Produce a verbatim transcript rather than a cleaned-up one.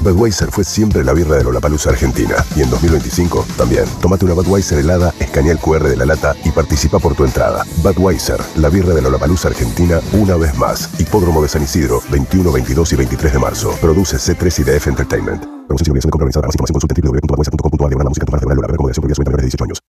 Budweiser fue siempre la birra de Lollapalooza Argentina. Y en dos mil veinticinco también. Tómate una Budweiser helada, escanea el cu erre de la lata y participa por tu entrada. Budweiser, la birra de Lollapalooza Argentina, una vez más. Hipódromo de San Isidro, veintiuno, veintidós y veintitrés de marzo. Produce C tres y D F Entertainment. Promoción sin obligación de compra organizada. Para más información consulte w w w punto budweiser punto com punto a diagonal la música total diagonal la recomendación por vías mayores de dieciocho años.